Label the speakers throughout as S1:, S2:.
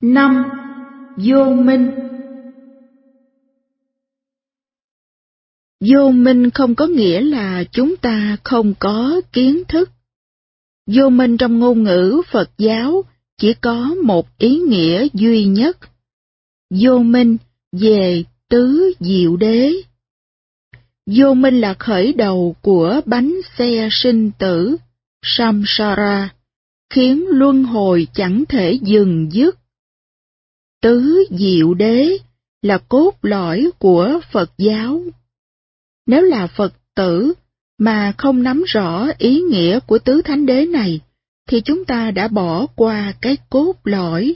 S1: 5. Vô minh. Vô minh không có nghĩa là chúng ta không có kiến thức. Vô minh trong ngôn ngữ Phật giáo chỉ có một ý nghĩa duy nhất. Vô minh về tứ diệu đế. Vô minh là khởi đầu của bánh xe sinh tử, samsara, khiến luân hồi chẳng thể dừng dứt. Tứ diệu đế là cốt lõi của Phật giáo. Nếu là Phật tử mà không nắm rõ ý nghĩa của tứ thánh đế này, thì chúng ta đã bỏ qua cái cốt lõi.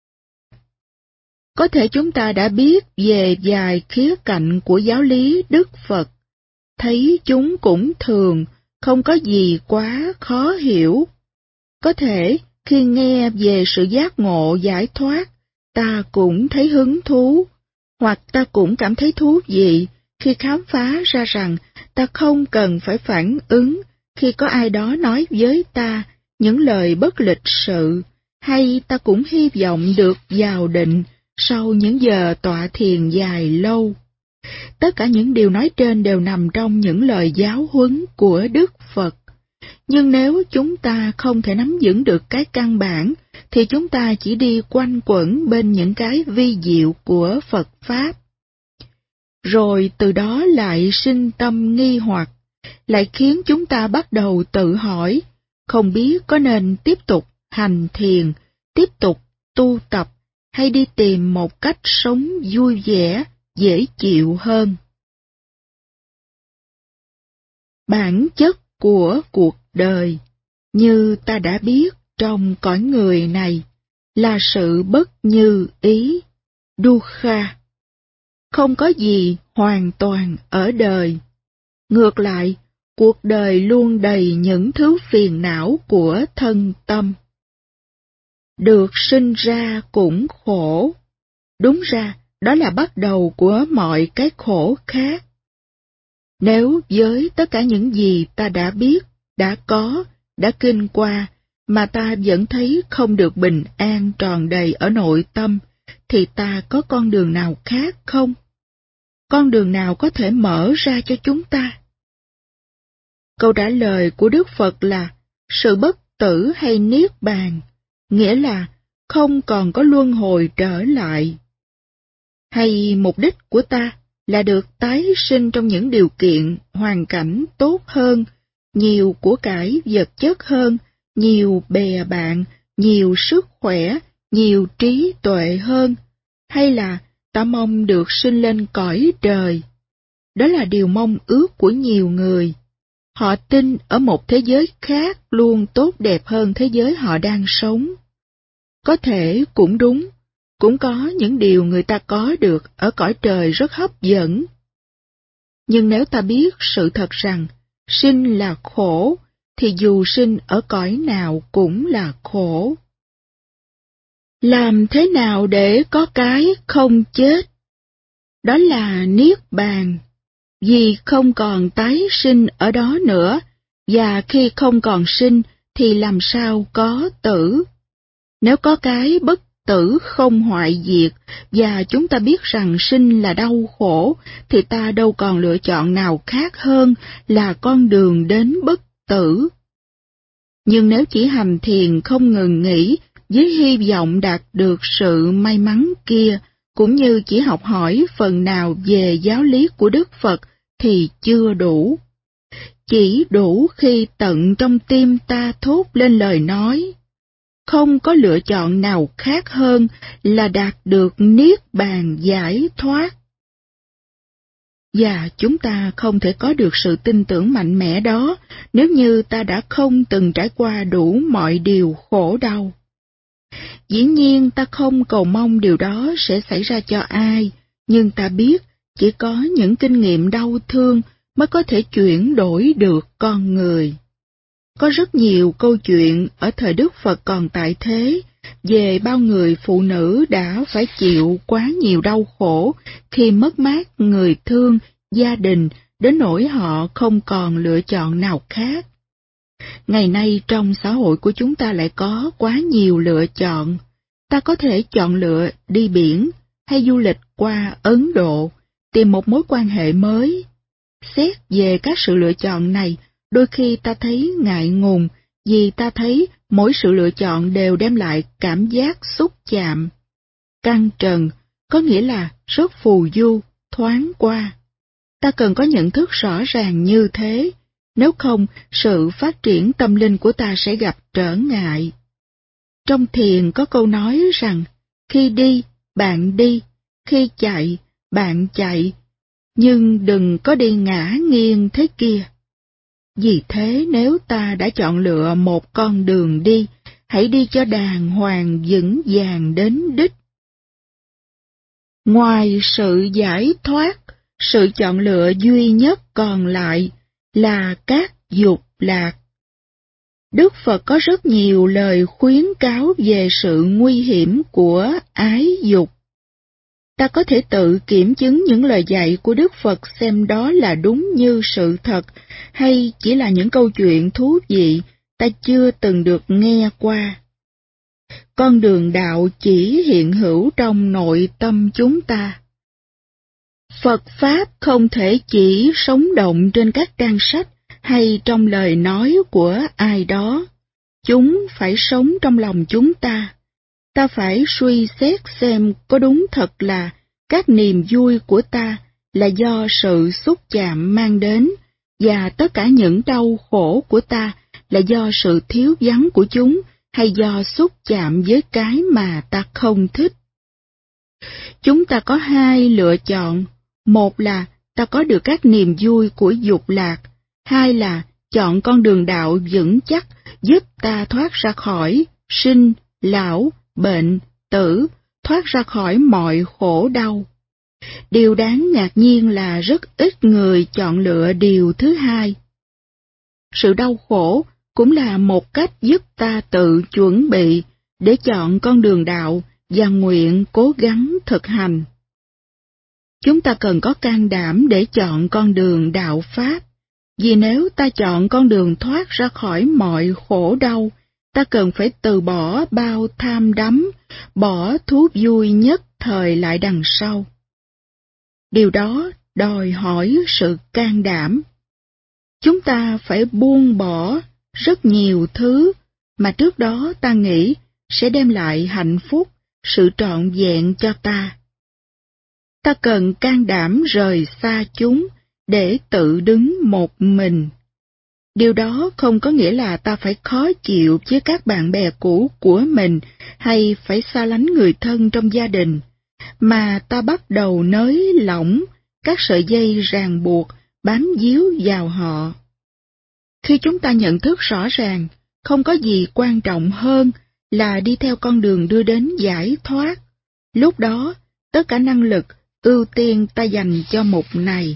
S1: Có thể chúng ta đã biết về vài khía cạnh của giáo lý Đức Phật, thấy chúng cũng thường, không có gì quá khó hiểu. Có thể khi nghe về sự giác ngộ giải thoát, ta cũng thấy hứng thú, hoặc ta cũng cảm thấy thú vị khi khám phá ra rằng ta không cần phải phản ứng khi có ai đó nói với ta những lời bất lịch sự, hay ta cũng hy vọng được vào định sau những giờ tọa thiền dài lâu. Tất cả những điều nói trên đều nằm trong những lời giáo huấn của Đức Phật. Nhưng nếu chúng ta không thể nắm vững được cái căn bản, thì chúng ta chỉ đi quanh quẩn bên những cái vi diệu của Phật Pháp. Rồi từ đó lại sinh tâm nghi hoặc, lại khiến chúng ta bắt đầu tự hỏi, không biết có nên tiếp tục hành thiền, tiếp tục tu tập, hay đi tìm một cách sống vui vẻ, dễ chịu hơn. Bản chất của cuộc đời, như ta đã biết trong cõi người này, là sự bất như ý, dukkha. Không có gì hoàn toàn ở đời. Ngược lại, cuộc đời luôn đầy những thứ phiền não của thân tâm. Được sinh ra cũng khổ. Đúng ra, đó là bắt đầu của mọi cái khổ khác. Nếu với tất cả những gì ta đã biết, đã có, đã kinh qua, mà ta vẫn thấy không được bình an tròn đầy ở nội tâm, thì ta có con đường nào khác không? Con đường nào có thể mở ra cho chúng ta? Câu trả lời của Đức Phật là sự bất tử hay niết bàn, nghĩa là không còn có luân hồi trở lại. Hay mục đích của ta là được tái sinh trong những điều kiện, hoàn cảnh tốt hơn, nhiều của cải vật chất hơn, nhiều bè bạn, nhiều sức khỏe, nhiều trí tuệ hơn, hay là ta mong được sinh lên cõi trời? Đó là điều mong ước của nhiều người. Họ tin ở một thế giới khác luôn tốt đẹp hơn thế giới họ đang sống. Có thể cũng đúng, cũng có những điều người ta có được ở cõi trời rất hấp dẫn. Nhưng nếu ta biết sự thật rằng sinh là khổ, thì dù sinh ở cõi nào cũng là khổ. Làm thế nào để có cái không chết? Đó là niết bàn, vì không còn tái sinh ở đó nữa, và khi không còn sinh thì làm sao có tử? Nếu có cái bất tử không hoại diệt, và chúng ta biết rằng sinh là đau khổ, thì ta đâu còn lựa chọn nào khác hơn là con đường đến bất tử. Nhưng nếu chỉ hành thiền không ngừng nghỉ, với hy vọng đạt được sự may mắn kia, cũng như chỉ học hỏi phần nào về giáo lý của Đức Phật, thì chưa đủ. Chỉ đủ khi tận trong tim ta thốt lên lời nói, không có lựa chọn nào khác hơn là đạt được niết bàn giải thoát. Và chúng ta không thể có được sự tin tưởng mạnh mẽ đó nếu như ta đã không từng trải qua đủ mọi điều khổ đau. Dĩ nhiên ta không cầu mong điều đó sẽ xảy ra cho ai, nhưng ta biết chỉ có những kinh nghiệm đau thương mới có thể chuyển đổi được con người. Có rất nhiều câu chuyện ở thời Đức Phật còn tại thế về bao người phụ nữ đã phải chịu quá nhiều đau khổ khi mất mát người thương, gia đình, đến nỗi họ không còn lựa chọn nào khác. Ngày nay trong xã hội của chúng ta lại có quá nhiều lựa chọn. Ta có thể chọn lựa đi biển hay du lịch qua Ấn Độ, tìm một mối quan hệ mới. Xét về các sự lựa chọn này, đôi khi ta thấy ngại ngùng vì ta thấy mỗi sự lựa chọn đều đem lại cảm giác xúc chạm. Căng trần có nghĩa là rất phù du, thoáng qua. Ta cần có nhận thức rõ ràng như thế, nếu không sự phát triển tâm linh của ta sẽ gặp trở ngại. Trong thiền có câu nói rằng, khi đi, bạn đi, khi chạy, bạn chạy, nhưng đừng có đi ngã nghiêng thế kia. Vì thế nếu ta đã chọn lựa một con đường đi, hãy đi cho đàng hoàng vững vàng đến đích. Ngoài sự giải thoát, sự chọn lựa duy nhất còn lại là các dục lạc. Đức Phật có rất nhiều lời khuyến cáo về sự nguy hiểm của ái dục. Ta có thể tự kiểm chứng những lời dạy của Đức Phật xem đó là đúng như sự thật, hay chỉ là những câu chuyện thú vị ta chưa từng được nghe qua. Con đường đạo chỉ hiện hữu trong nội tâm chúng ta. Phật Pháp không thể chỉ sống động trên các trang sách hay trong lời nói của ai đó. Chúng phải sống trong lòng chúng ta. Ta phải suy xét xem có đúng thật là các niềm vui của ta là do sự xúc chạm mang đến, và tất cả những đau khổ của ta là do sự thiếu vắng của chúng hay do xúc chạm với cái mà ta không thích. Chúng ta có hai lựa chọn, một là ta có được các niềm vui của dục lạc, hai là chọn con đường đạo vững chắc giúp ta thoát ra khỏi sinh, lão, bệnh, tử, thoát ra khỏi mọi khổ đau. Điều đáng ngạc nhiên là rất ít người chọn lựa điều thứ hai. Sự đau khổ cũng là một cách giúp ta tự chuẩn bị để chọn con đường đạo và nguyện cố gắng thực hành. Chúng ta cần có can đảm để chọn con đường đạo Pháp, vì nếu ta chọn con đường thoát ra khỏi mọi khổ đau, ta cần phải từ bỏ bao tham đắm, bỏ thú vui nhất thời lại đằng sau. Điều đó đòi hỏi sự can đảm. Chúng ta phải buông bỏ rất nhiều thứ mà trước đó ta nghĩ sẽ đem lại hạnh phúc, sự trọn vẹn cho ta. Ta cần can đảm rời xa chúng để tự đứng một mình. Điều đó không có nghĩa là ta phải khó chịu với các bạn bè cũ của mình hay phải xa lánh người thân trong gia đình, mà ta bắt đầu nới lỏng các sợi dây ràng buộc bám víu vào họ. Khi chúng ta nhận thức rõ ràng, không có gì quan trọng hơn là đi theo con đường đưa đến giải thoát, lúc đó tất cả năng lực ưu tiên ta dành cho mục này.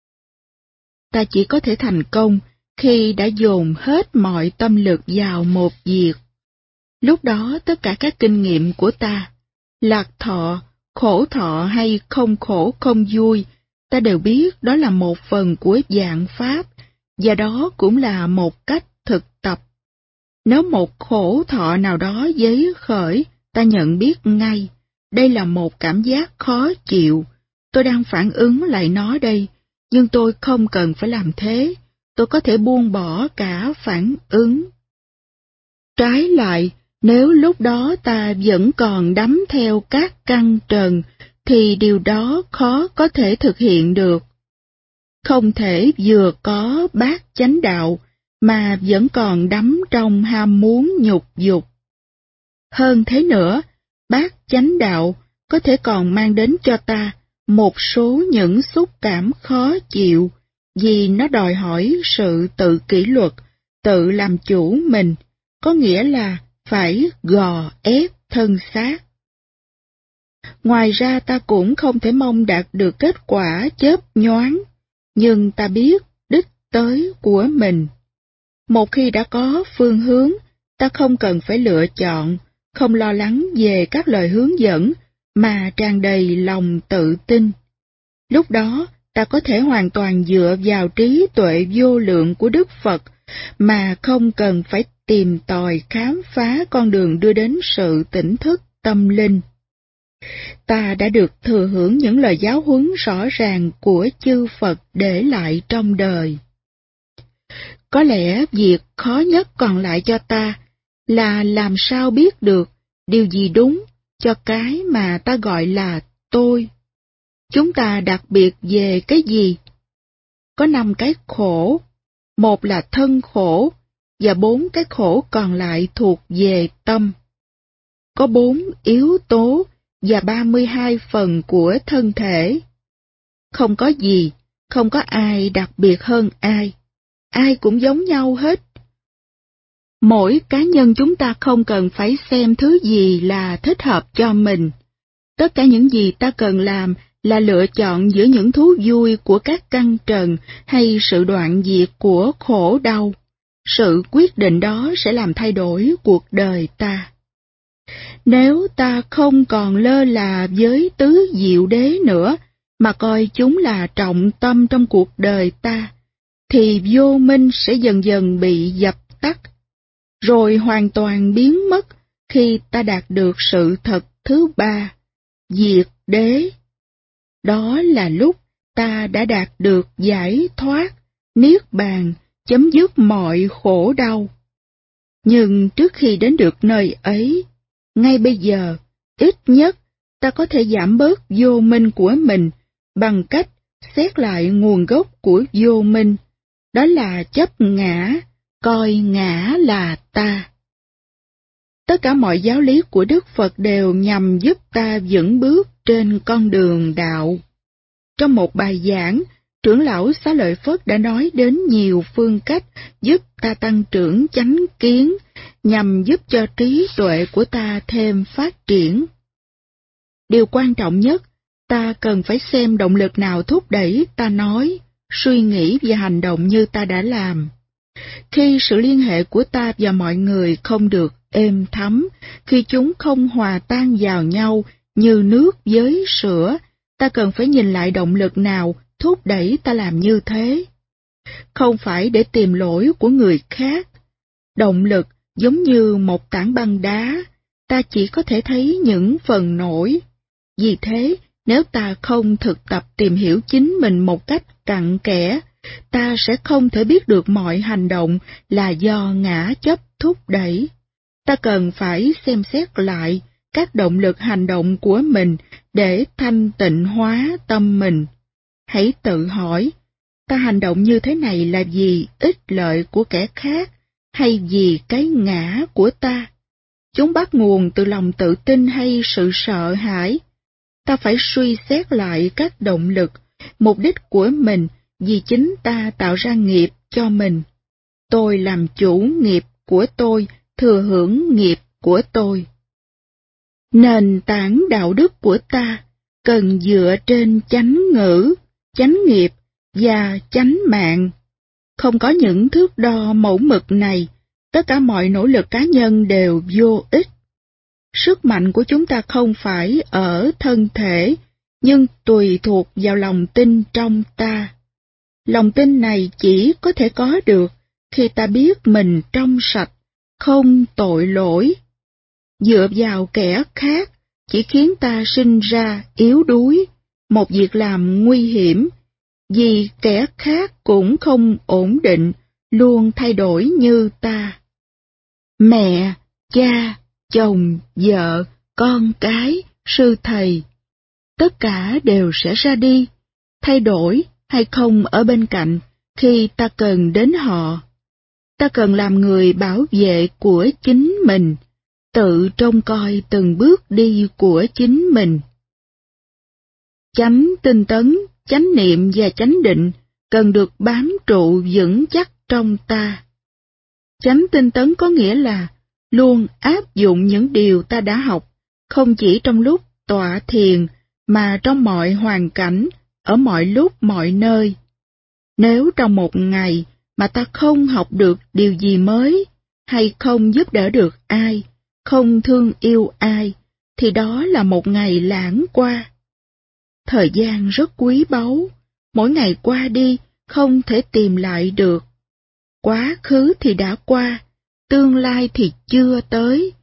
S1: Ta chỉ có thể thành công khi đã dồn hết mọi tâm lực vào một việc. Lúc đó tất cả các kinh nghiệm của ta, lạc thọ, khổ thọ hay không khổ không vui, ta đều biết đó là một phần của vạn pháp, và đó cũng là một cách thực tập. Nếu một khổ thọ nào đó dấy khởi, ta nhận biết ngay, đây là một cảm giác khó chịu, tôi đang phản ứng lại nó đây, nhưng tôi không cần phải làm thế, tôi có thể buông bỏ cả phản ứng. Trái lại, nếu lúc đó ta vẫn còn đắm theo các căn trần, thì điều đó khó có thể thực hiện được. Không thể vừa có bát chánh đạo, mà vẫn còn đắm trong ham muốn nhục dục. Hơn thế nữa, bát chánh đạo có thể còn mang đến cho ta một số những xúc cảm khó chịu, vì nó đòi hỏi sự tự kỷ luật, tự làm chủ mình, có nghĩa là phải gò ép thân xác. Ngoài ra ta cũng không thể mong đạt được kết quả chớp nhoáng, nhưng ta biết đích tới của mình. Một khi đã có phương hướng, ta không cần phải lựa chọn, không lo lắng về các lời hướng dẫn, mà tràn đầy lòng tự tin. Lúc đó, ta có thể hoàn toàn dựa vào trí tuệ vô lượng của Đức Phật, mà không cần phải tìm tòi khám phá con đường đưa đến sự tỉnh thức. tâm linh. Ta đã được thừa hưởng những lời giáo huấn rõ ràng của chư Phật để lại trong đời. Có lẽ việc khó nhất còn lại cho ta là làm sao biết được điều gì đúng cho cái mà ta gọi là tôi. Chúng ta đặc biệt về cái gì? Có 5 cái khổ, một là thân khổ, và 4 cái khổ còn lại thuộc về tâm. Có 4 yếu tố và 32 phần của thân thể. Không có gì, không có ai đặc biệt hơn ai. Ai cũng giống nhau hết. Mỗi cá nhân chúng ta không cần phải xem thứ gì là thích hợp cho mình. Tất cả những gì ta cần làm là lựa chọn giữa những thú vui của các căn trần hay sự đoạn diệt của khổ đau. Sự quyết định đó sẽ làm thay đổi cuộc đời ta. Nếu ta không còn lơ là với tứ diệu đế nữa, mà coi chúng là trọng tâm trong cuộc đời ta, thì vô minh sẽ dần dần bị dập tắt, rồi hoàn toàn biến mất khi ta đạt được sự thật thứ ba, diệt đế. Đó là lúc ta đã đạt được giải thoát, niết bàn, chấm dứt mọi khổ đau. Nhưng trước khi đến được nơi ấy, ngay bây giờ, ít nhất ta có thể giảm bớt vô minh của mình bằng cách xét lại nguồn gốc của vô minh, đó là chấp ngã, coi ngã là ta. Tất cả mọi giáo lý của Đức Phật đều nhằm giúp ta vững bước trên con đường đạo. Trong một bài giảng, trưởng lão Xá Lợi Phất đã nói đến nhiều phương cách giúp ta tăng trưởng chánh kiến, nhằm giúp cho trí tuệ của ta thêm phát triển. Điều quan trọng nhất, ta cần phải xem động lực nào thúc đẩy ta nói, suy nghĩ và hành động như ta đã làm. Khi sự liên hệ của ta và mọi người không được êm thấm, khi chúng không hòa tan vào nhau như nước với sữa, ta cần phải nhìn lại động lực nào thúc đẩy ta làm như thế. Không phải để tìm lỗi của người khác. Động lực giống như một tảng băng đá, ta chỉ có thể thấy những phần nổi. Vì thế, nếu ta không thực tập tìm hiểu chính mình một cách cặn kẽ, ta sẽ không thể biết được mọi hành động là do ngã chấp thúc đẩy. Ta cần phải xem xét lại các động lực hành động của mình để thanh tịnh hóa tâm mình. Hãy tự hỏi, ta hành động như thế này là vì ích lợi của kẻ khác hay vì cái ngã của ta? Chúng bắt nguồn từ lòng tự tin hay sự sợ hãi? Ta phải suy xét lại các động lực, mục đích của mình vì chính ta tạo ra nghiệp cho mình. Tôi làm chủ nghiệp của tôi, thừa hưởng nghiệp của tôi. Nền tảng đạo đức của ta cần dựa trên chánh ngữ, chánh nghiệp và chánh mạng. Không có những thước đo mẫu mực này, tất cả mọi nỗ lực cá nhân đều vô ích. Sức mạnh của chúng ta không phải ở thân thể, nhưng tùy thuộc vào lòng tin trong ta. Lòng tin này chỉ có thể có được khi ta biết mình trong sạch, không tội lỗi. Dựa vào kẻ khác chỉ khiến ta sinh ra yếu đuối, một việc làm nguy hiểm, vì kẻ khác cũng không ổn định, luôn thay đổi như ta. Mẹ, cha, chồng, vợ, con cái, sư thầy, tất cả đều sẽ ra đi, thay đổi hay không ở bên cạnh khi ta cần đến họ. Ta cần làm người bảo vệ của chính mình, tự trông coi từng bước đi của chính mình. Chánh tinh tấn, chánh niệm và chánh định cần được bám trụ vững chắc trong ta. Chánh tinh tấn có nghĩa là luôn áp dụng những điều ta đã học, không chỉ trong lúc tọa thiền, mà trong mọi hoàn cảnh, ở mọi lúc mọi nơi. Nếu trong một ngày mà ta không học được điều gì mới, hay không giúp đỡ được ai, không thương yêu ai, thì đó là một ngày lãng qua. Thời gian rất quý báu, mỗi ngày qua đi không thể tìm lại được. Quá khứ thì đã qua, tương lai thì chưa tới.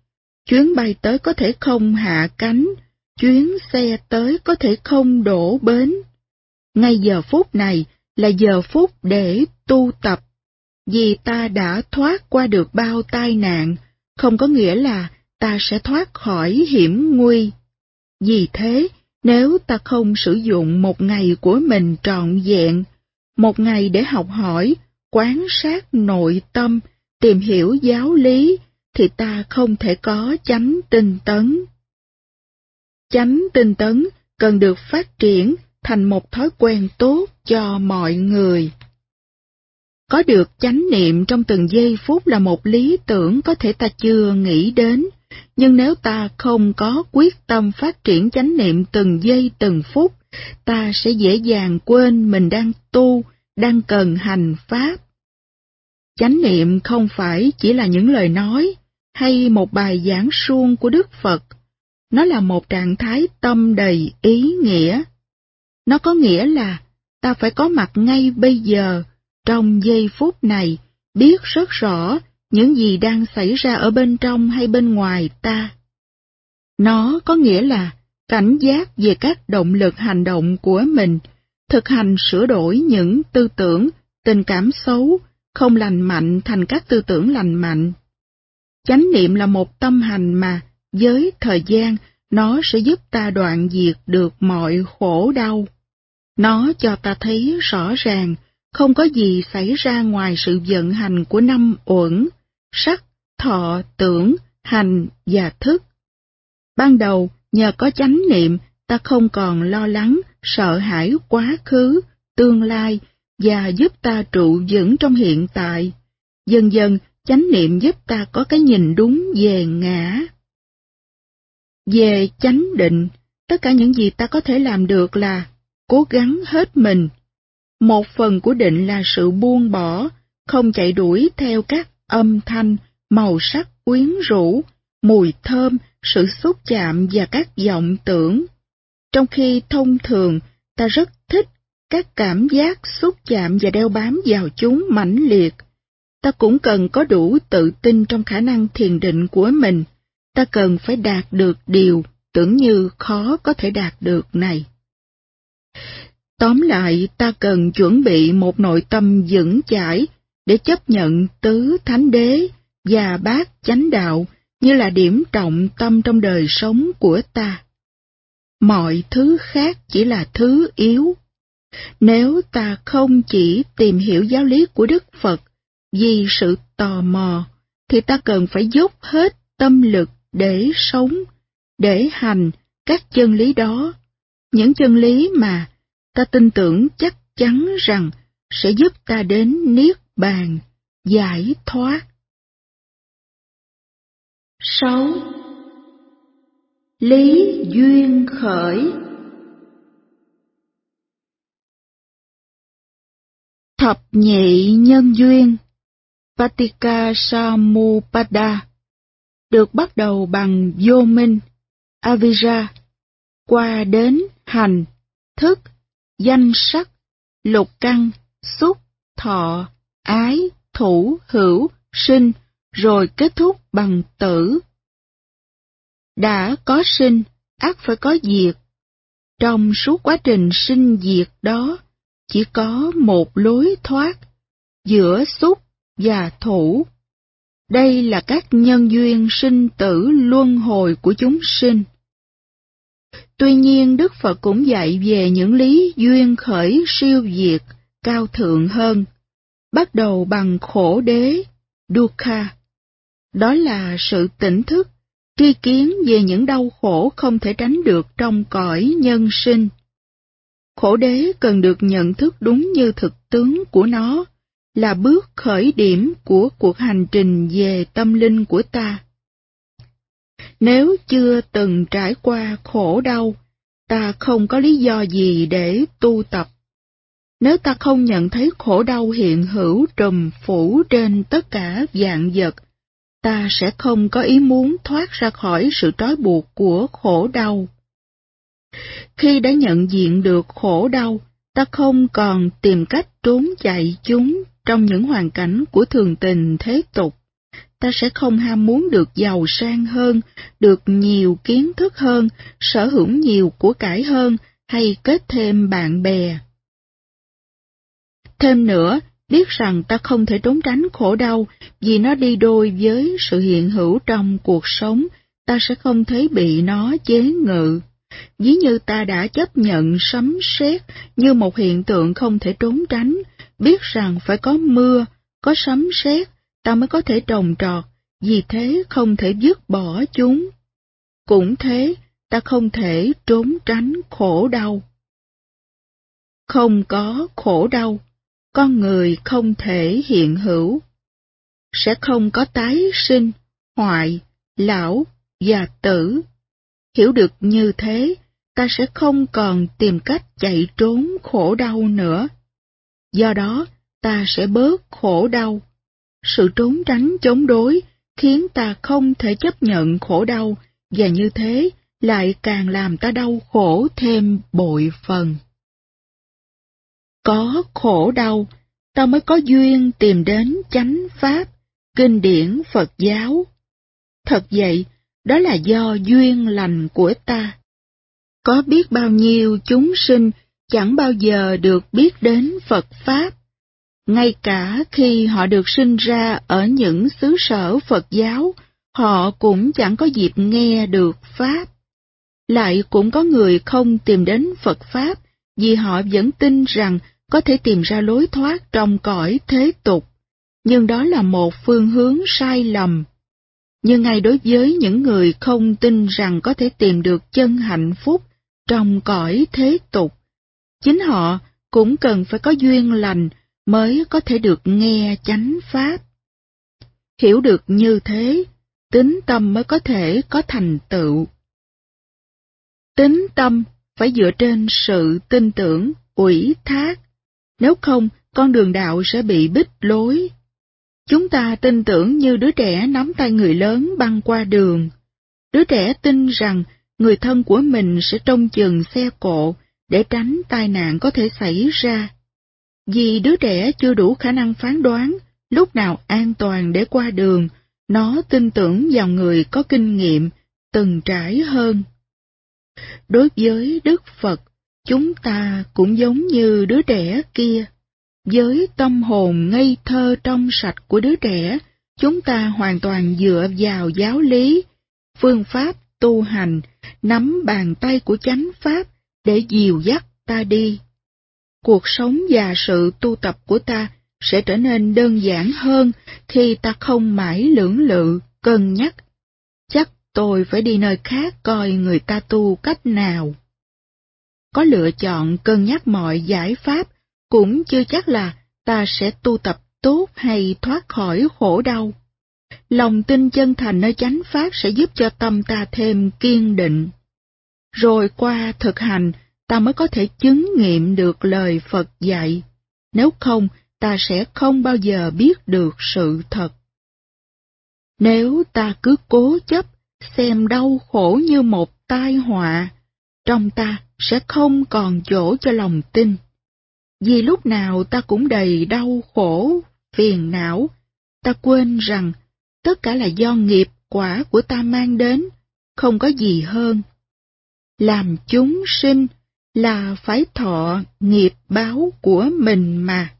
S1: chuyến bay tới có thể không hạ cánh, chuyến xe tới có thể không đổ bến. Ngay giờ phút này là giờ phút để tu tập, vì ta đã thoát qua được bao tai nạn, không có nghĩa là ta sẽ thoát khỏi hiểm nguy. Vì thế, nếu ta không sử dụng một ngày của mình trọn vẹn, một ngày để học hỏi, quan sát nội tâm, tìm hiểu giáo lý, thì ta không thể có chánh tinh tấn. Chánh tinh tấn cần được phát triển thành một thói quen tốt cho mọi người. Có được chánh niệm trong từng giây phút là một lý tưởng có thể ta chưa nghĩ đến, nhưng nếu ta không có quyết tâm phát triển chánh niệm từng giây từng phút, ta sẽ dễ dàng quên mình đang tu, đang cần hành pháp. Chánh niệm không phải chỉ là những lời nói hay một bài giảng suông của Đức Phật. Nó là một trạng thái tâm đầy ý nghĩa. Nó có nghĩa là ta phải có mặt ngay bây giờ, trong giây phút này, biết rất rõ những gì đang xảy ra ở bên trong hay bên ngoài ta. Nó có nghĩa là cảnh giác về các động lực hành động của mình, thực hành sửa đổi những tư tưởng, tình cảm xấu, không lành mạnh thành các tư tưởng lành mạnh. Chánh niệm là một tâm hành mà, với thời gian, nó sẽ giúp ta đoạn diệt được mọi khổ đau. Nó cho ta thấy rõ ràng, không có gì xảy ra ngoài sự vận hành của năm uẩn, sắc, thọ, tưởng, hành và thức. Ban đầu, nhờ có chánh niệm, ta không còn lo lắng, sợ hãi quá khứ, tương lai, và giúp ta trụ vững trong hiện tại. Dần dần, chánh niệm giúp ta có cái nhìn đúng về ngã. Về chánh định, tất cả những gì ta có thể làm được là cố gắng hết mình. Một phần của định là sự buông bỏ, không chạy đuổi theo các âm thanh, màu sắc quyến rũ, mùi thơm, sự xúc chạm và các vọng tưởng. Trong khi thông thường, ta rất thích các cảm giác xúc chạm và đeo bám vào chúng mãnh liệt. Ta cũng cần có đủ tự tin trong khả năng thiền định của mình. Ta cần phải đạt được điều tưởng như khó có thể đạt được này. Tóm lại, ta cần chuẩn bị một nội tâm vững chãi để chấp nhận tứ thánh đế và bát chánh đạo như là điểm trọng tâm trong đời sống của ta. Mọi thứ khác chỉ là thứ yếu. Nếu ta không chỉ tìm hiểu giáo lý của Đức Phật vì sự tò mò, thì ta cần phải dốc hết tâm lực để sống, để hành các chân lý đó, những chân lý mà ta tin tưởng chắc chắn rằng sẽ giúp ta đến niết bàn, giải thoát. 6. Lý duyên khởi. Thập nhị nhân duyên, Paticca Samuppada, được bắt đầu bằng vô minh, Avijja, qua đến hành, thức, danh sắc, lục căn, xúc, thọ, ái, thủ, hữu, sinh, rồi kết thúc bằng tử. Đã có sinh, ắt phải có diệt. Trong suốt quá trình sinh diệt đó, chỉ có một lối thoát, giữa xúc và thủ. Đây là các nhân duyên sinh tử luân hồi của chúng sinh. Tuy nhiên, Đức Phật cũng dạy về những lý duyên khởi siêu việt, cao thượng hơn, bắt đầu bằng khổ đế, dukkha. Đó là sự tỉnh thức, tri kiến về những đau khổ không thể tránh được trong cõi nhân sinh. Khổ đế cần được nhận thức đúng như thực tướng của nó, là bước khởi điểm của cuộc hành trình về tâm linh của ta. Nếu chưa từng trải qua khổ đau, ta không có lý do gì để tu tập. Nếu ta không nhận thấy khổ đau hiện hữu trùm phủ trên tất cả vạn vật, ta sẽ không có ý muốn thoát ra khỏi sự trói buộc của khổ đau. Khi đã nhận diện được khổ đau, ta không còn tìm cách trốn chạy chúng trong những hoàn cảnh của thường tình thế tục. ta sẽ không ham muốn được giàu sang hơn, được nhiều kiến thức hơn, sở hữu nhiều của cải hơn, hay kết thêm bạn bè. Thêm nữa, biết rằng ta không thể trốn tránh khổ đau vì nó đi đôi với sự hiện hữu trong cuộc sống, ta sẽ không thấy bị nó chế ngự. Ví như ta đã chấp nhận sấm sét như một hiện tượng không thể trốn tránh, biết rằng phải có mưa, có sấm sét, ta mới có thể trồng trọt, vì thế không thể dứt bỏ chúng. Cũng thế, ta không thể trốn tránh khổ đau. Không có khổ đau, con người không thể hiện hữu. Sẽ không có tái sinh, hoại, lão và tử. Hiểu được như thế, ta sẽ không còn tìm cách chạy trốn khổ đau nữa. Do đó, ta sẽ bớt khổ đau. Sự trốn tránh chống đối khiến ta không thể chấp nhận khổ đau, và như thế lại càng làm ta đau khổ thêm bội phần. Có khổ đau, ta mới có duyên tìm đến chánh pháp, kinh điển Phật giáo. Thật vậy, đó là do duyên lành của ta. Có biết bao nhiêu chúng sinh chẳng bao giờ được biết đến Phật Pháp. Ngay cả khi họ được sinh ra ở những xứ sở Phật giáo, họ cũng chẳng có dịp nghe được Pháp. Lại cũng có người không tìm đến Phật Pháp vì họ vẫn tin rằng có thể tìm ra lối thoát trong cõi thế tục. Nhưng đó là một phương hướng sai lầm. Nhưng ngay đối với những người không tin rằng có thể tìm được chân hạnh phúc trong cõi thế tục, chính họ cũng cần phải có duyên lành mới có thể được nghe chánh pháp. Hiểu được như thế, tín tâm mới có thể có thành tựu. Tín tâm phải dựa trên sự tin tưởng, ủy thác. Nếu không, con đường đạo sẽ bị bích lối. Chúng ta tin tưởng như đứa trẻ nắm tay người lớn băng qua đường. Đứa trẻ tin rằng người thân của mình sẽ trông chừng xe cộ để tránh tai nạn có thể xảy ra. Vì đứa trẻ chưa đủ khả năng phán đoán lúc nào an toàn để qua đường, nó tin tưởng vào người có kinh nghiệm, từng trải hơn. Đối với Đức Phật, chúng ta cũng giống như đứa trẻ kia. Với tâm hồn ngây thơ trong sạch của đứa trẻ, chúng ta hoàn toàn dựa vào giáo lý, phương pháp tu hành, nắm bàn tay của chánh pháp để dìu dắt ta đi. Cuộc sống và sự tu tập của ta sẽ trở nên đơn giản hơn khi ta không mãi lưỡng lự, cân nhắc. Chắc tôi phải đi nơi khác coi người ta tu cách nào. Có lựa chọn cân nhắc mọi giải pháp, cũng chưa chắc là ta sẽ tu tập tốt hay thoát khỏi khổ đau. Lòng tin chân thành nơi chánh pháp sẽ giúp cho tâm ta thêm kiên định. Rồi qua thực hành, ta mới có thể chứng nghiệm được lời Phật dạy. Nếu không, ta sẽ không bao giờ biết được sự thật. Nếu ta cứ cố chấp, xem đau khổ như một tai họa, trong ta sẽ không còn chỗ cho lòng tin. Vì lúc nào ta cũng đầy đau khổ, phiền não, ta quên rằng tất cả là do nghiệp quả của ta mang đến, không có gì hơn. Làm chúng sinh là phải thọ nghiệp báo của mình mà.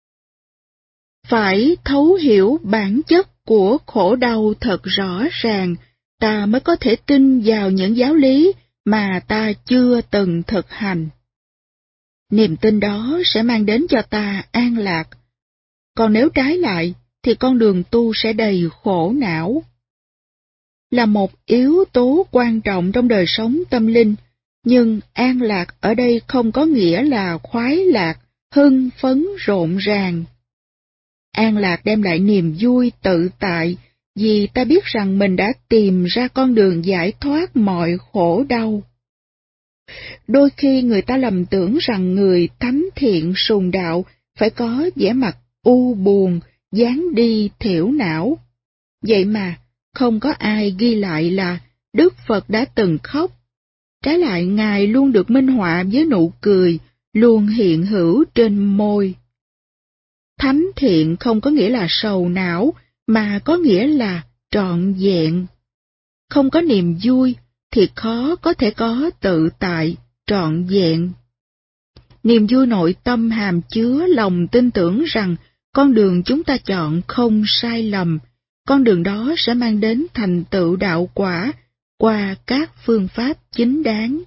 S1: Phải thấu hiểu bản chất của khổ đau thật rõ ràng, ta mới có thể tin vào những giáo lý mà ta chưa từng thực hành. Niềm tin đó sẽ mang đến cho ta an lạc. Còn nếu trái lại, thì con đường tu sẽ đầy khổ não. Là một yếu tố quan trọng trong đời sống tâm linh, nhưng an lạc ở đây không có nghĩa là khoái lạc, hưng phấn rộn ràng. An lạc đem lại niềm vui tự tại, vì ta biết rằng mình đã tìm ra con đường giải thoát mọi khổ đau. Đôi khi người ta lầm tưởng rằng người thánh thiện sùng đạo phải có vẻ mặt u buồn, dáng đi thiểu não. Vậy mà, không có ai ghi lại là Đức Phật đã từng khóc. Trái lại Ngài luôn được minh họa với nụ cười, luôn hiện hữu trên môi. Thánh thiện không có nghĩa là sầu não, mà có nghĩa là trọn vẹn. Không có niềm vui thì khó có thể có tự tại, trọn vẹn. Niềm vui nội tâm hàm chứa lòng tin tưởng rằng con đường chúng ta chọn không sai lầm, con đường đó sẽ mang đến thành tựu đạo quả qua các phương pháp chính đáng.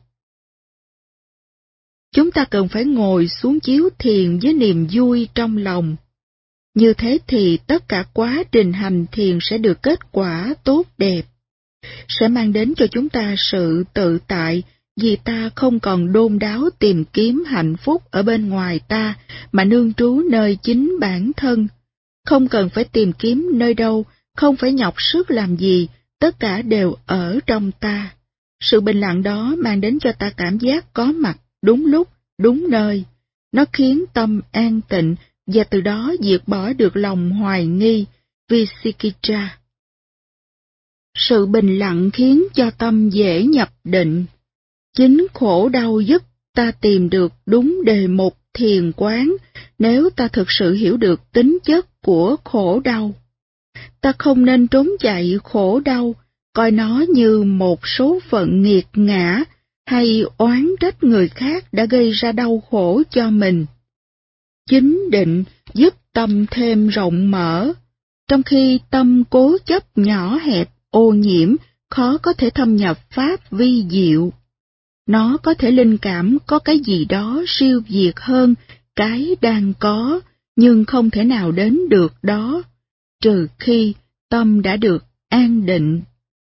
S1: Chúng ta cần phải ngồi xuống chiếu thiền với niềm vui trong lòng. Như thế thì tất cả quá trình hành thiền sẽ được kết quả tốt đẹp, sẽ mang đến cho chúng ta sự tự tại, vì ta không còn đôn đáo tìm kiếm hạnh phúc ở bên ngoài ta, mà nương trú nơi chính bản thân. Không cần phải tìm kiếm nơi đâu, không phải nhọc sức làm gì, tất cả đều ở trong ta. Sự bình lặng đó mang đến cho ta cảm giác có mặt đúng lúc, đúng nơi. Nó khiến tâm an tịnh, và từ đó diệt bỏ được lòng hoài nghi, Vicikiccha. Sự bình lặng khiến cho tâm dễ nhập định. Chính khổ đau giúp ta tìm được đúng đề mục thiền quán, nếu ta thực sự hiểu được tính chất của khổ đau. Ta không nên trốn chạy khổ đau, coi nó như một số phận nghiệt ngã, hay oán trách người khác đã gây ra đau khổ cho mình. Chính định giúp tâm thêm rộng mở, trong khi tâm cố chấp nhỏ hẹp, ô nhiễm, khó có thể thâm nhập pháp vi diệu. Nó có thể linh cảm có cái gì đó siêu việt hơn cái đang có, nhưng không thể nào đến được đó, trừ khi tâm đã được an định.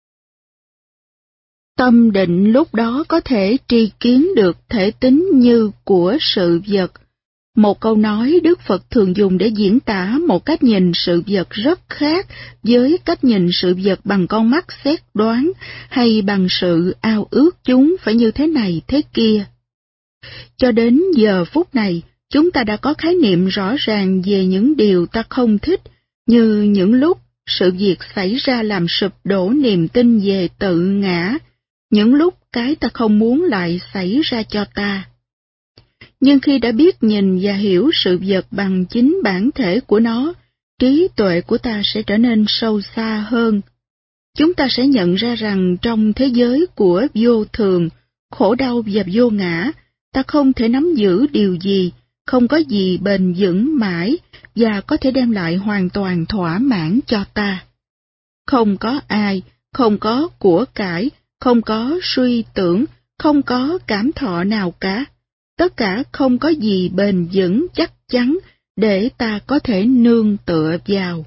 S1: Tâm định lúc đó có thể tri kiến được thể tính như của sự vật. Một câu nói Đức Phật thường dùng để diễn tả một cách nhìn sự vật rất khác với cách nhìn sự vật bằng con mắt xét đoán hay bằng sự ao ước chúng phải như thế này thế kia. Cho đến giờ phút này, chúng ta đã có khái niệm rõ ràng về những điều ta không thích, như những lúc sự việc xảy ra làm sụp đổ niềm tin về tự ngã, những lúc cái ta không muốn lại xảy ra cho ta. Nhưng khi đã biết nhìn và hiểu sự vật bằng chính bản thể của nó, trí tuệ của ta sẽ trở nên sâu xa hơn. Chúng ta sẽ nhận ra rằng trong thế giới của vô thường, khổ đau và vô ngã, ta không thể nắm giữ điều gì, không có gì bền vững mãi và có thể đem lại hoàn toàn thỏa mãn cho ta. Không có ai, không có của cải, không có suy tưởng, không có cảm thọ nào cả. Tất cả không có gì bền vững chắc chắn để ta có thể nương tựa vào.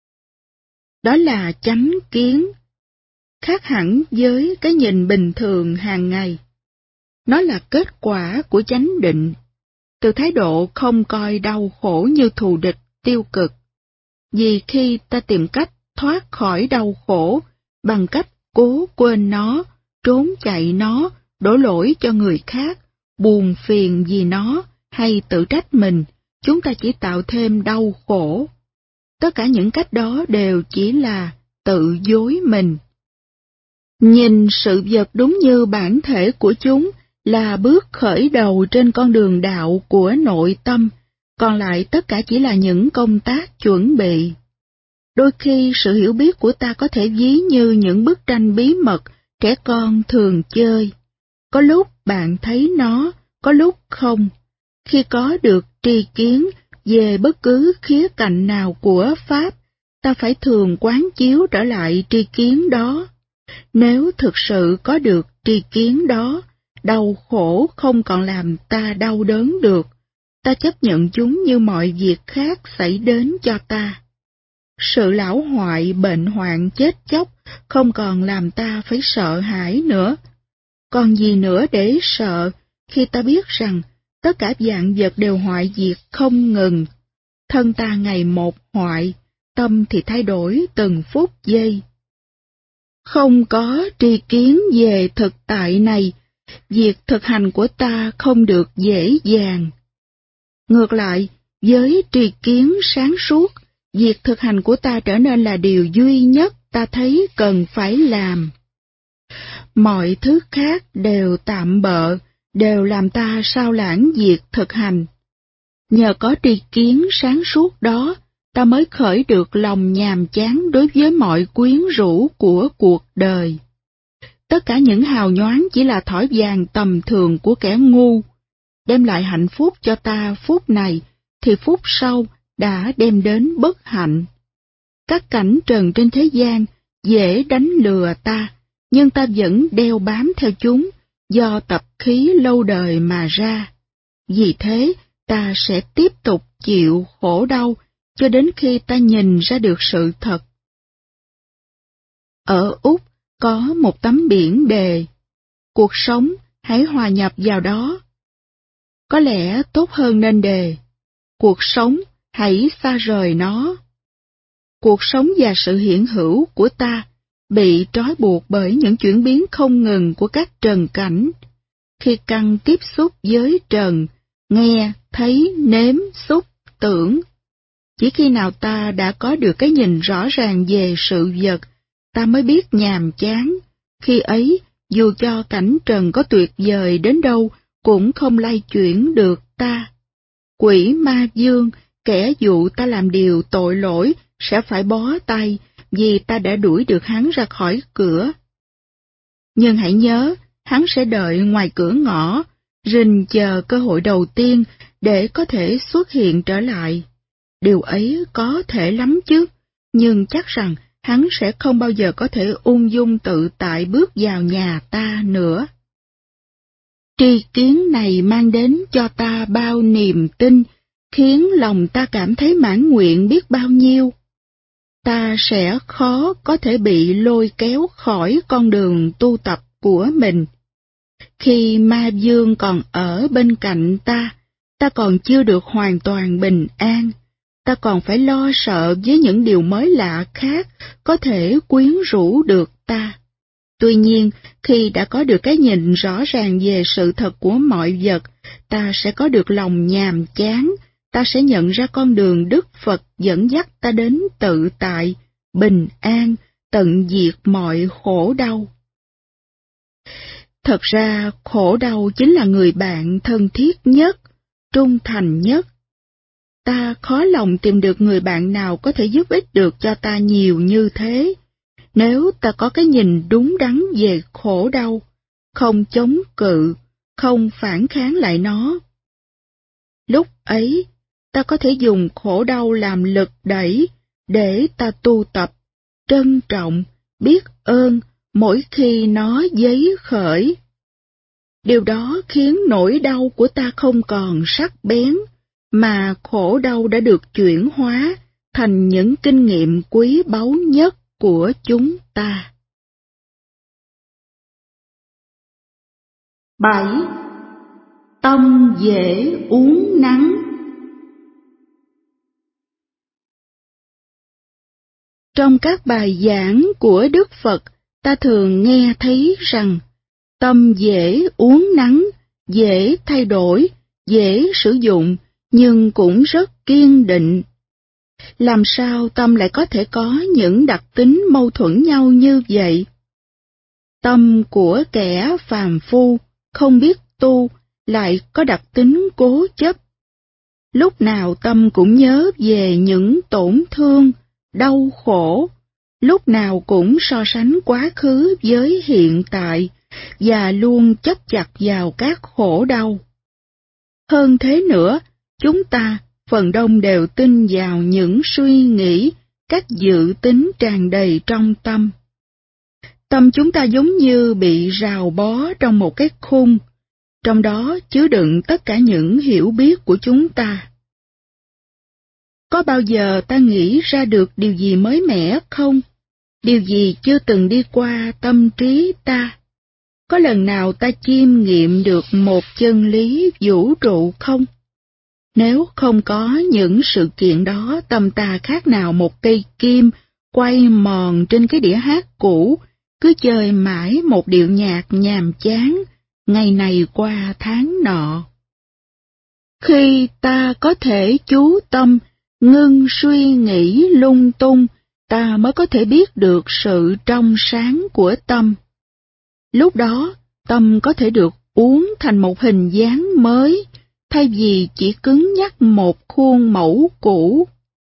S1: Đó là chánh kiến, khác hẳn với cái nhìn bình thường hàng ngày. Nó là kết quả của chánh định, từ thái độ không coi đau khổ như thù địch tiêu cực. Vì khi ta tìm cách thoát khỏi đau khổ bằng cách cố quên nó, trốn chạy nó, đổ lỗi cho người khác, buồn phiền vì nó hay tự trách mình, chúng ta chỉ tạo thêm đau khổ. Tất cả những cách đó đều chỉ là tự dối mình. Nhìn sự vật đúng như bản thể của chúng là bước khởi đầu trên con đường đạo của nội tâm, còn lại tất cả chỉ là những công tác chuẩn bị. Đôi khi sự hiểu biết của ta có thể ví như những bức tranh bí mật trẻ con thường chơi. Có lúc bạn thấy nó, có lúc không. Khi có được tri kiến về bất cứ khía cạnh nào của Pháp, ta phải thường quán chiếu trở lại tri kiến đó. Nếu thực sự có được tri kiến đó, đau khổ không còn làm ta đau đớn được. Ta chấp nhận chúng như mọi việc khác xảy đến cho ta. Sự lão hoại, bệnh hoạn, chết chóc không còn làm ta phải sợ hãi nữa. Còn gì nữa để sợ khi ta biết rằng tất cả vạn vật đều hoại diệt không ngừng. Thân ta ngày một hoại, tâm thì thay đổi từng phút giây. Không có tri kiến về thực tại này, việc thực hành của ta không được dễ dàng. Ngược lại, với tri kiến sáng suốt, việc thực hành của ta trở nên là điều duy nhất ta thấy cần phải làm. Mọi thứ khác đều tạm bợ, đều làm ta sao lãng việc thực hành. Nhờ có tri kiến sáng suốt đó, ta mới khởi được lòng nhàm chán đối với mọi quyến rũ của cuộc đời. Tất cả những hào nhoáng chỉ là thỏi vàng tầm thường của kẻ ngu. Đem lại hạnh phúc cho ta phút này, thì phút sau đã đem đến bất hạnh. Các cảnh trần trên thế gian dễ đánh lừa ta, nhưng ta vẫn đeo bám theo chúng, do tập khí lâu đời mà ra. Vì thế, ta sẽ tiếp tục chịu khổ đau, cho đến khi ta nhìn ra được sự thật. Ở Úc có một tấm biển đề: cuộc sống, hãy hòa nhập vào đó. Có lẽ tốt hơn nên đề: cuộc sống, hãy xa rời nó. Cuộc sống và sự hiện hữu của ta bị trói buộc bởi những chuyển biến không ngừng của các trần cảnh. Khi căn tiếp xúc với trần, nghe, thấy, nếm, xúc, tưởng, chỉ khi nào ta đã có được cái nhìn rõ ràng về sự vật, ta mới biết nhàm chán. Khi ấy, dù cho cảnh trần có tuyệt vời đến đâu, cũng không lay chuyển được ta. Quỷ ma dương, kẻ dụ ta làm điều tội lỗi, sẽ phải bó tay, vì ta đã đuổi được hắn ra khỏi cửa. Nhưng hãy nhớ, hắn sẽ đợi ngoài cửa ngõ, rình chờ cơ hội đầu tiên để có thể xuất hiện trở lại. Điều ấy có thể lắm chứ, nhưng chắc rằng hắn sẽ không bao giờ có thể ung dung tự tại bước vào nhà ta nữa. Tri kiến này mang đến cho ta bao niềm tin, khiến lòng ta cảm thấy mãn nguyện biết bao nhiêu. Ta sẽ khó có thể bị lôi kéo khỏi con đường tu tập của mình. Khi ma dương còn ở bên cạnh ta, ta còn chưa được hoàn toàn bình an. Ta còn phải lo sợ với những điều mới lạ khác có thể quyến rũ được ta. Tuy nhiên, khi đã có được cái nhìn rõ ràng về sự thật của mọi vật, ta sẽ có được lòng nhàm chán, ta sẽ nhận ra con đường Đức Phật dẫn dắt ta đến tự tại, bình an, tận diệt mọi khổ đau. Thật ra, khổ đau chính là người bạn thân thiết nhất, trung thành nhất. Ta khó lòng tìm được người bạn nào có thể giúp ích được cho ta nhiều như thế. Nếu ta có cái nhìn đúng đắn về khổ đau, không chống cự, không phản kháng lại nó. Lúc ấy, ta có thể dùng khổ đau làm lực đẩy để ta tu tập, trân trọng, biết ơn mỗi khi nó dấy khởi. Điều đó khiến nỗi đau của ta không còn sắc bén, mà khổ đau đã được chuyển hóa thành những kinh nghiệm quý báu nhất của chúng ta. 7. Tâm dễ uốn nắn. Trong các bài giảng của Đức Phật, ta thường nghe thấy rằng tâm dễ uốn nắn, dễ thay đổi, dễ sử dụng, nhưng cũng rất kiên định. Làm sao tâm lại có thể có những đặc tính mâu thuẫn nhau như vậy? Tâm của kẻ phàm phu, không biết tu, lại có đặc tính cố chấp. Lúc nào tâm cũng nhớ về những tổn thương, đau khổ, lúc nào cũng so sánh quá khứ với hiện tại, và luôn chấp chặt vào các khổ đau. Hơn thế nữa, chúng ta phần đông đều tin vào những suy nghĩ, các dự tính tràn đầy trong tâm. Tâm chúng ta giống như bị rào bó trong một cái khung, trong đó chứa đựng tất cả những hiểu biết của chúng ta. Có bao giờ ta nghĩ ra được điều gì mới mẻ không? Điều gì chưa từng đi qua tâm trí ta? Có lần nào ta chiêm nghiệm được một chân lý vũ trụ không? Nếu không có những sự kiện đó, tâm ta khác nào một cây kim quay mòn trên cái đĩa hát cũ, cứ chơi mãi một điệu nhạc nhàm chán, ngày này qua tháng nọ. Khi ta có thể chú tâm, ngưng suy nghĩ lung tung, ta mới có thể biết được sự trong sáng của tâm. Lúc đó, tâm có thể được uốn thành một hình dáng mới, thay vì chỉ cứng nhắc một khuôn mẫu cũ.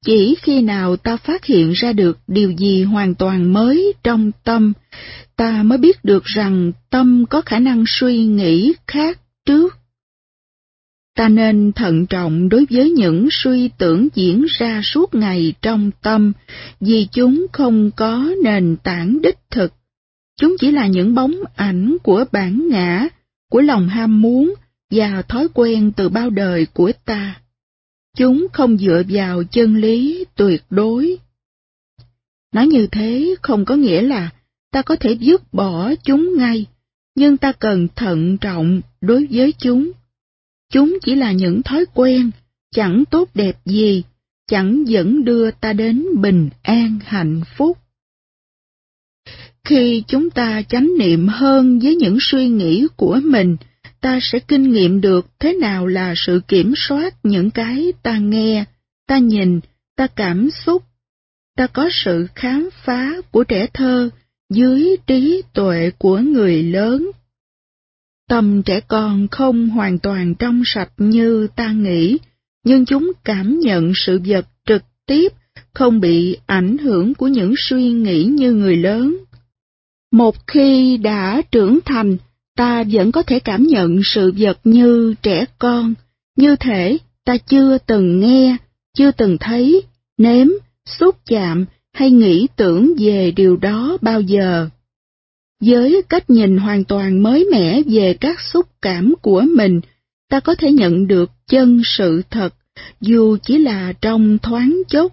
S1: Chỉ khi nào ta phát hiện ra được điều gì hoàn toàn mới trong tâm, ta mới biết được rằng tâm có khả năng suy nghĩ khác trước. Ta nên thận trọng đối với những suy tưởng diễn ra suốt ngày trong tâm, vì chúng không có nền tảng đích thực. Chúng chỉ là những bóng ảnh của bản ngã, của lòng ham muốn và thói quen từ bao đời của ta. Chúng không dựa vào chân lý tuyệt đối. Nói như thế không có nghĩa là ta có thể dứt bỏ chúng ngay, nhưng ta cần thận trọng đối với chúng. Chúng chỉ là những thói quen, chẳng tốt đẹp gì, chẳng dẫn đưa ta đến bình an hạnh phúc. Khi chúng ta chánh niệm hơn với những suy nghĩ của mình, ta sẽ kinh nghiệm được thế nào là sự kiểm soát những cái ta nghe, ta nhìn, ta cảm xúc. Ta có sự khám phá của trẻ thơ dưới trí tuệ của người lớn. Tâm trẻ con không hoàn toàn trong sạch như ta nghĩ, nhưng chúng cảm nhận sự vật trực tiếp, không bị ảnh hưởng của những suy nghĩ như người lớn. Một khi đã trưởng thành, ta vẫn có thể cảm nhận sự vật như trẻ con, như thể ta chưa từng nghe, chưa từng thấy, nếm, xúc chạm hay nghĩ tưởng về điều đó bao giờ. Với cách nhìn hoàn toàn mới mẻ về các xúc cảm của mình, ta có thể nhận được chân sự thật, dù chỉ là trong thoáng chốc.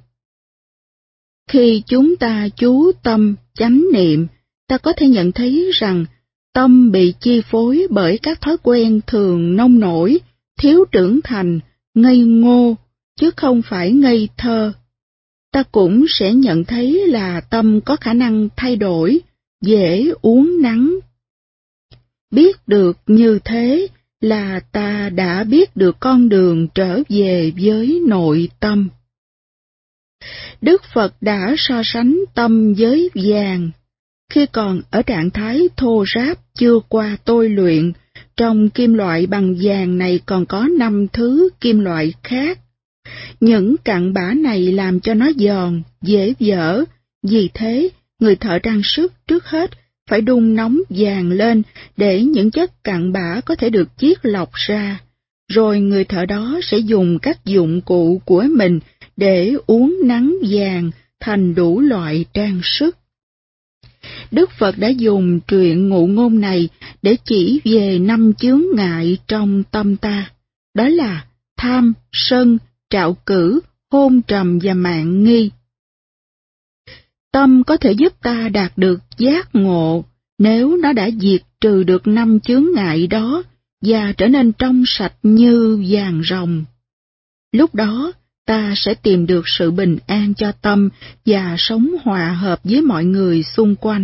S1: Khi chúng ta chú tâm, chánh niệm, ta có thể nhận thấy rằng tâm bị chi phối bởi các thói quen thường nông nổi, thiếu trưởng thành, ngây ngô, chứ không phải ngây thơ. Ta cũng sẽ nhận thấy là tâm có khả năng thay đổi, dễ uốn nắn. Biết được như thế là ta đã biết được con đường trở về với nội tâm. Đức Phật đã so sánh tâm với vàng. Khi còn ở trạng thái thô ráp chưa qua tôi luyện, trong kim loại bằng vàng này còn có 5 thứ kim loại khác. Những cặn bã này làm cho nó giòn, dễ vỡ, vì thế người thợ trang sức trước hết phải đun nóng vàng lên để những chất cặn bã có thể được chiết lọc ra, rồi người thợ đó sẽ dùng các dụng cụ của mình để uốn nắn vàng thành đủ loại trang sức. Đức Phật đã dùng truyện ngụ ngôn này để chỉ về 5 chướng ngại trong tâm ta, đó là tham, sân, trạo cử, hôn trầm và mạn nghi. Tâm có thể giúp ta đạt được giác ngộ nếu nó đã diệt trừ được 5 chướng ngại đó và trở nên trong sạch như vàng ròng. Lúc đó, ta sẽ tìm được sự bình an cho tâm và sống hòa hợp với mọi người xung quanh.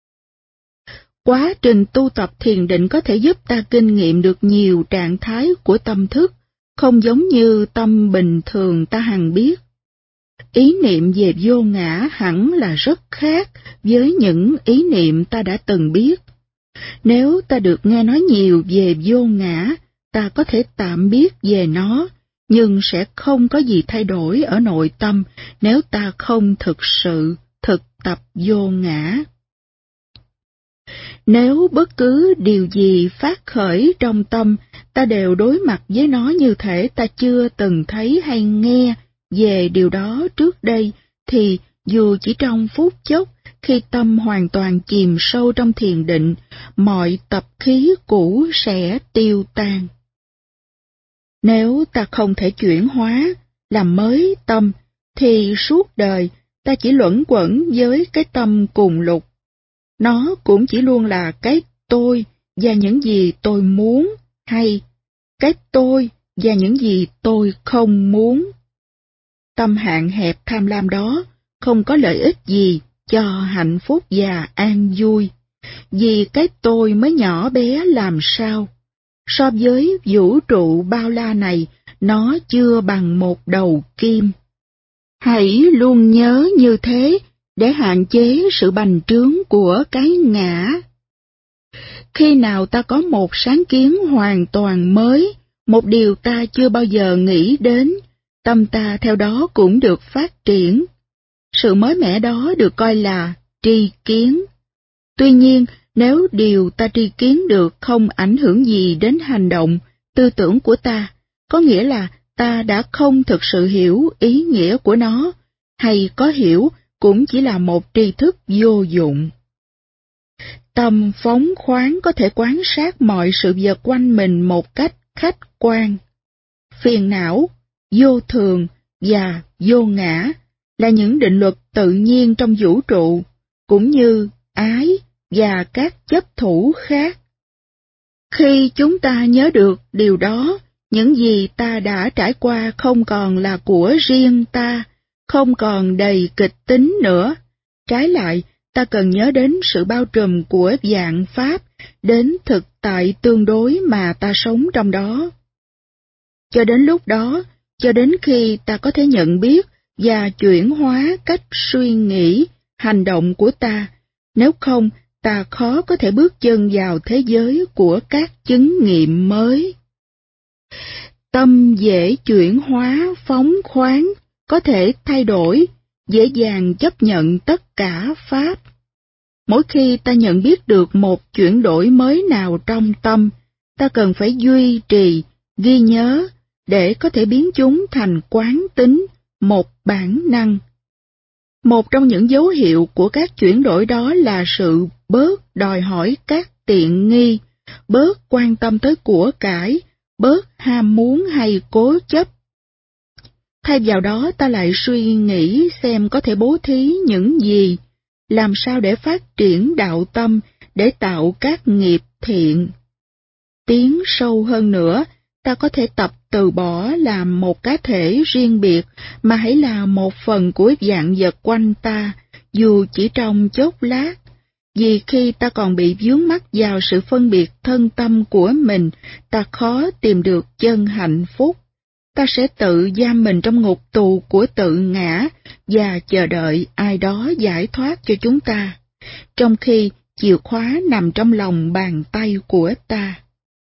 S1: Quá trình tu tập thiền định có thể giúp ta kinh nghiệm được nhiều trạng thái của tâm thức, không giống như tâm bình thường ta hằng biết. Ý niệm về vô ngã hẳn là rất khác với những ý niệm ta đã từng biết. Nếu ta được nghe nói nhiều về vô ngã, ta có thể tạm biết về nó, nhưng sẽ không có gì thay đổi ở nội tâm nếu ta không thực sự thực tập vô ngã. Nếu bất cứ điều gì phát khởi trong tâm, ta đều đối mặt với nó như thể ta chưa từng thấy hay nghe về điều đó trước đây, thì dù chỉ trong phút chốc, khi tâm hoàn toàn chìm sâu trong thiền định, mọi tập khí cũ sẽ tiêu tan. Nếu ta không thể chuyển hóa, làm mới tâm, thì suốt đời ta chỉ luẩn quẩn với cái tâm cùng lục. Nó cũng chỉ luôn là cái tôi và những gì tôi muốn, hay cái tôi và những gì tôi không muốn. Tâm hạn hẹp tham lam đó không có lợi ích gì cho hạnh phúc và an vui, vì cái tôi mới nhỏ bé làm sao. So với vũ trụ bao la này, nó chưa bằng một đầu kim. Hãy luôn nhớ như thế để hạn chế sự bành trướng của cái ngã. Khi nào ta có một sáng kiến hoàn toàn mới, một điều ta chưa bao giờ nghĩ đến, tâm ta theo đó cũng được phát triển. Sự mới mẻ đó được coi là tri kiến. Tuy nhiên, nếu điều ta tri kiến được không ảnh hưởng gì đến hành động, tư tưởng của ta, có nghĩa là ta đã không thực sự hiểu ý nghĩa của nó, hay có hiểu cũng chỉ là một tri thức vô dụng. Tâm phóng khoáng có thể quan sát mọi sự vật quanh mình một cách khách quan. Phiền não, vô thường và vô ngã là những định luật tự nhiên trong vũ trụ, cũng như ái và các chấp thủ khác. Khi chúng ta nhớ được điều đó, những gì ta đã trải qua không còn là của riêng ta, không còn đầy kịch tính nữa. Trái lại, ta cần nhớ đến sự bao trùm của vạn pháp, đến thực tại tương đối mà ta sống trong đó. Cho đến lúc đó, cho đến khi ta có thể nhận biết và chuyển hóa cách suy nghĩ, hành động của ta, nếu không, ta khó có thể bước chân vào thế giới của các chứng nghiệm mới. Tâm dễ chuyển hóa, phóng khoáng, có thể thay đổi, dễ dàng chấp nhận tất cả pháp. Mỗi khi ta nhận biết được một chuyển đổi mới nào trong tâm, ta cần phải duy trì, ghi nhớ, để có thể biến chúng thành quán tính, một bản năng. Một trong những dấu hiệu của các chuyển đổi đó là sự bớt đòi hỏi các tiện nghi, bớt quan tâm tới của cải, bớt ham muốn hay cố chấp. Thay vào đó ta lại suy nghĩ xem có thể bố thí những gì, làm sao để phát triển đạo tâm, để tạo các nghiệp thiện. Tiến sâu hơn nữa, ta có thể tập từ bỏ làm một cá thể riêng biệt, mà hãy là một phần của vạn vật quanh ta, dù chỉ trong chốc lát. Vì khi ta còn bị vướng mắc vào sự phân biệt thân tâm của mình, ta khó tìm được chân hạnh phúc. Ta sẽ tự giam mình trong ngục tù của tự ngã và chờ đợi ai đó giải thoát cho chúng ta, trong khi chìa khóa nằm trong lòng bàn tay của ta.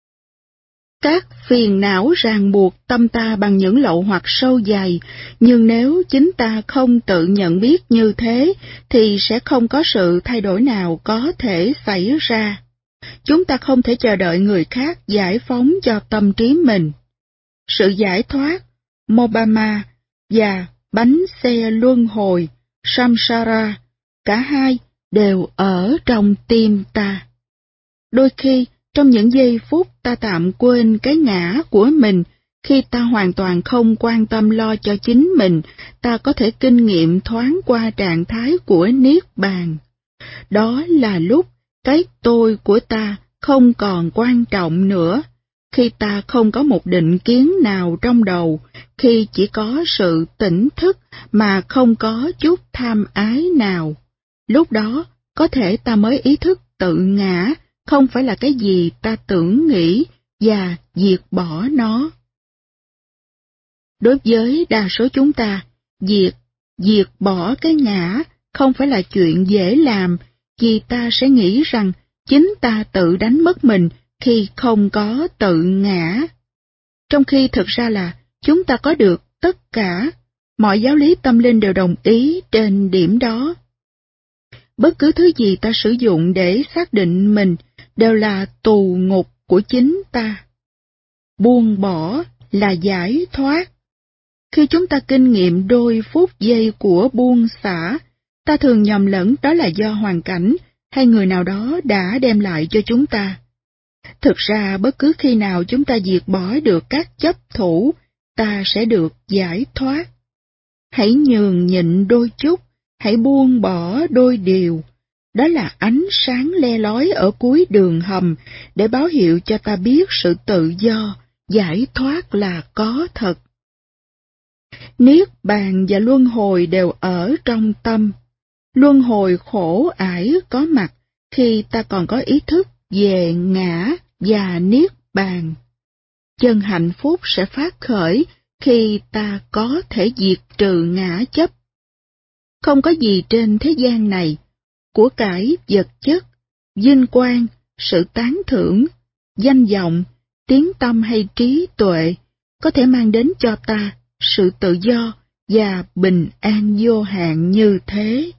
S1: Các phiền não ràng buộc tâm ta bằng những lậu hoặc sâu dày, nhưng nếu chính ta không tự nhận biết như thế, thì sẽ không có sự thay đổi nào có thể xảy ra. Chúng ta không thể chờ đợi người khác giải phóng cho tâm trí mình. Sự giải thoát, Mobama, và bánh xe luân hồi, Samsara, cả hai đều ở trong tim ta. Đôi khi, trong những giây phút ta tạm quên cái ngã của mình, khi ta hoàn toàn không quan tâm lo cho chính mình, ta có thể kinh nghiệm thoáng qua trạng thái của Niết Bàn. Đó là lúc cái tôi của ta không còn quan trọng nữa, khi ta không có một định kiến nào trong đầu, khi chỉ có sự tỉnh thức mà không có chút tham ái nào. Lúc đó, có thể ta mới ý thức tự ngã không phải là cái gì ta tưởng nghĩ và diệt bỏ nó. Đối với đa số chúng ta, diệt bỏ cái ngã không phải là chuyện dễ làm, vì ta sẽ nghĩ rằng chính ta tự đánh mất mình khi không có tự ngã. Trong khi thực ra là chúng ta có được tất cả, mọi giáo lý tâm linh đều đồng ý trên điểm đó. Bất cứ thứ gì ta sử dụng để xác định mình đều là tù ngục của chính ta. Buông bỏ là giải thoát. Khi chúng ta kinh nghiệm đôi phút giây của buông xả, ta thường nhầm lẫn đó là do hoàn cảnh hay người nào đó đã đem lại cho chúng ta. Thực ra bất cứ khi nào chúng ta diệt bỏ được các chấp thủ, ta sẽ được giải thoát. Hãy nhường nhịn đôi chút, hãy buông bỏ đôi điều. Đó là ánh sáng le lói ở cuối đường hầm để báo hiệu cho ta biết sự tự do, giải thoát là có thật. Niết bàn và luân hồi đều ở trong tâm. Luân hồi khổ ải có mặt khi ta còn có ý thức về ngã và niết bàn. Chân hạnh phúc sẽ phát khởi khi ta có thể diệt trừ ngã chấp. Không có gì trên thế gian này, của cải vật chất, vinh quang, sự tán thưởng, danh vọng, tiếng tăm hay trí tuệ, có thể mang đến cho ta sự tự do và bình an vô hạn như thế.